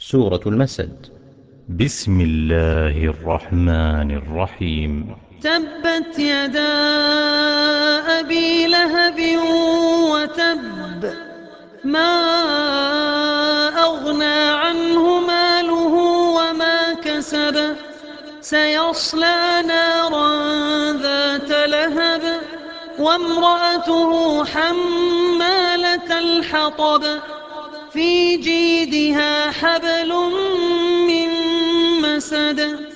سورة المسد. بسم الله الرحمن الرحيم. تبت يدا أبي لهب وتب، ما أغنى عنه ماله وما كسب، سيصلى نارا ذات لهب وامرأته حمالة الحطب، في جيدها حبل من مسد.